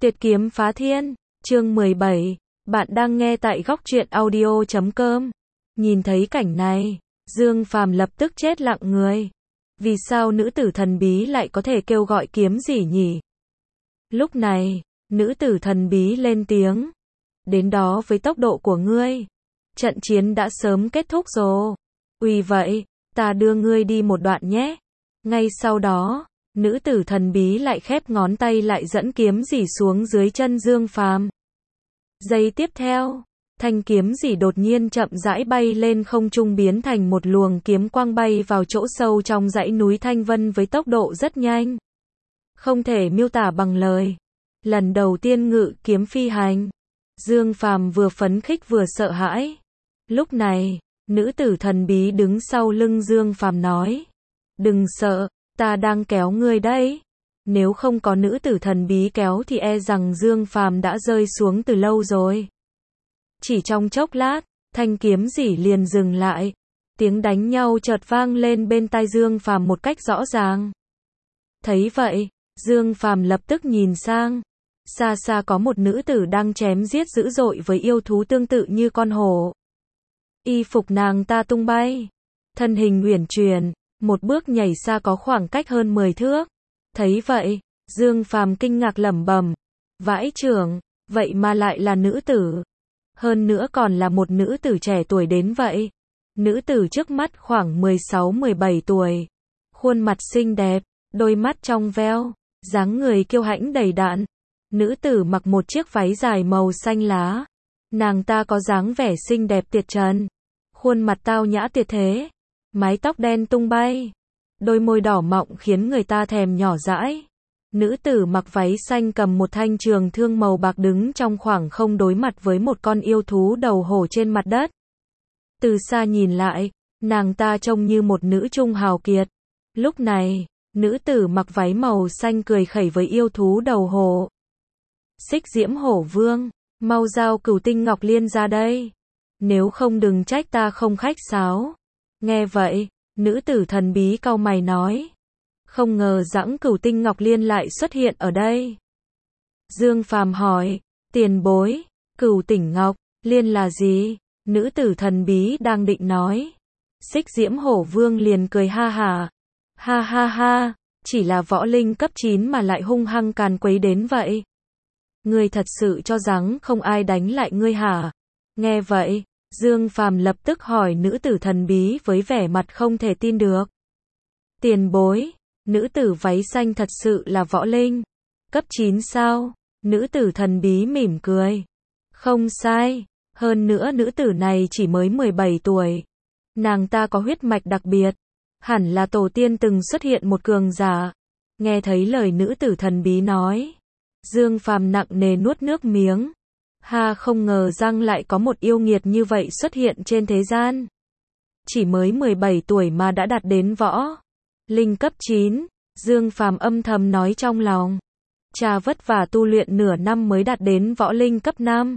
Tuyệt kiếm phá thiên, chương 17, bạn đang nghe tại góc truyện audio.com. Nhìn thấy cảnh này, Dương Phàm lập tức chết lặng người. Vì sao nữ tử thần bí lại có thể kêu gọi kiếm gì nhỉ? Lúc này, nữ tử thần bí lên tiếng. Đến đó với tốc độ của ngươi, trận chiến đã sớm kết thúc rồi. Vì vậy, ta đưa ngươi đi một đoạn nhé. Ngay sau đó, nữ tử thần bí lại khép ngón tay lại dẫn kiếm rỉ xuống dưới chân Dương Phàm. Giây tiếp theo, thanh kiếm rỉ đột nhiên chậm rãi bay lên không trung biến thành một luồng kiếm quang bay vào chỗ sâu trong dãy núi Thanh Vân với tốc độ rất nhanh. Không thể miêu tả bằng lời. Lần đầu tiên ngự kiếm phi hành, Dương Phàm vừa phấn khích vừa sợ hãi. Lúc này, nữ tử thần bí đứng sau lưng Dương Phàm nói: "Đừng sợ, ta đang kéo ngươi đấy." Nếu không có nữ tử thần bí kéo thì e rằng Dương Phàm đã rơi xuống từ lâu rồi. Chỉ trong chốc lát, thanh kiếm rỉ liền dừng lại. Tiếng đánh nhau chợt vang lên bên tai Dương Phàm một cách rõ ràng. Thấy vậy, Dương Phàm lập tức nhìn sang. Xa xa có một nữ tử đang chém giết dữ dội với yêu thú tương tự như con hổ. Y phục nàng ta tung bay, thân hình uyển chuyển, một bước nhảy xa có khoảng cách hơn 10 thước. Thấy vậy, Dương Phàm kinh ngạc lẩm bẩm: "Vãi chưởng, vậy mà lại là nữ tử. Hơn nữa còn là một nữ tử trẻ tuổi đến vậy." Nữ tử trước mắt khoảng 16-17 tuổi, khuôn mặt xinh đẹp, đôi mắt trong veo, dáng người kiêu hãnh đầy đặn. Nữ tử mặc một chiếc váy dài màu xanh lá. Nàng ta có dáng vẻ xinh đẹp tuyệt trần, khuôn mặt tao nhã tuyệt thế, mái tóc đen tung bay, đôi môi đỏ mọng khiến người ta thèm nhỏ dãi. Nữ tử mặc váy xanh cầm một thanh trường thương màu bạc đứng trong khoảng không đối mặt với một con yêu thú đầu hổ trên mặt đất. Từ xa nhìn lại, nàng ta trông như một nữ trung hào kiệt. Lúc này, nữ tử mặc váy màu xanh cười khẩy với yêu thú đầu hổ. "Xích Diễm Hổ Vương, mau giao Cửu Tinh Ngọc Liên ra đây. Nếu không đừng trách ta không khách sáo." Nghe vậy, nữ tử thần bí cau mày nói: "Không ngờ rằng Cửu Tinh Ngọc Liên lại xuất hiện ở đây." Dương Phàm hỏi: "Tiền bối, Cửu Tinh Ngọc Liên là gì?" Nữ tử thần bí đang định nói. Xích Diễm Hổ Vương liền cười ha hả: "Ha ha ha, chỉ là võ linh cấp 9 mà lại hung hăng càn quấy đến vậy. Ngươi thật sự cho rằng không ai đánh lại ngươi hả?" Nghe vậy, Dương Phàm lập tức hỏi nữ tử thần bí với vẻ mặt không thể tin được: "Tiền bối, nữ tử váy xanh thật sự là võ linh cấp 9 sao?" Nữ tử thần bí mỉm cười: "Không sai, hơn nữa nữ tử này chỉ mới 17 tuổi. Nàng ta có huyết mạch đặc biệt, hẳn là tổ tiên từng xuất hiện một cường giả." Nghe thấy lời nữ tử thần bí nói, Dương Phàm nặng nề nuốt nước miếng. Không ngờ rằng lại có một yêu nghiệt như vậy xuất hiện trên thế gian. Chỉ mới 17 tuổi mà đã đạt đến võ linh cấp 9, Dương Phàm âm thầm nói trong lòng. Chà, vất vả tu luyện nửa năm mới đạt đến võ linh cấp 5.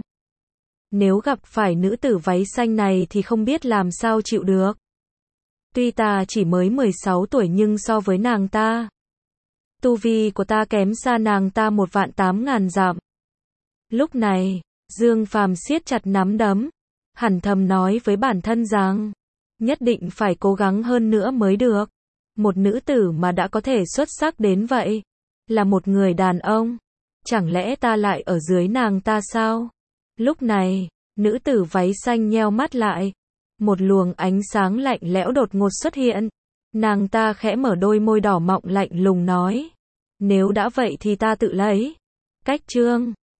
Nếu gặp phải nữ tử váy xanh này thì không biết làm sao chịu được. Tuy ta chỉ mới 16 tuổi nhưng so với nàng ta, tu vi của ta kém xa nàng ta 1.800.000 dặm. Lúc này, Dương Phàm siết chặt nắm đấm, hẳn thầm nói với bản thân rằng, nhất định phải cố gắng hơn nữa mới được. Một nữ tử mà đã có thể xuất sắc đến vậy, là một người đàn ông. Chẳng lẽ ta lại ở dưới nàng ta sao? Lúc này, nữ tử váy xanh nheo mắt lại. Một luồng ánh sáng lạnh lẽo đột ngột xuất hiện. Nàng ta khẽ mở đôi môi đỏ mọng lạnh lùng nói: "Nếu đã vậy thì ta tự lấy." Cách chương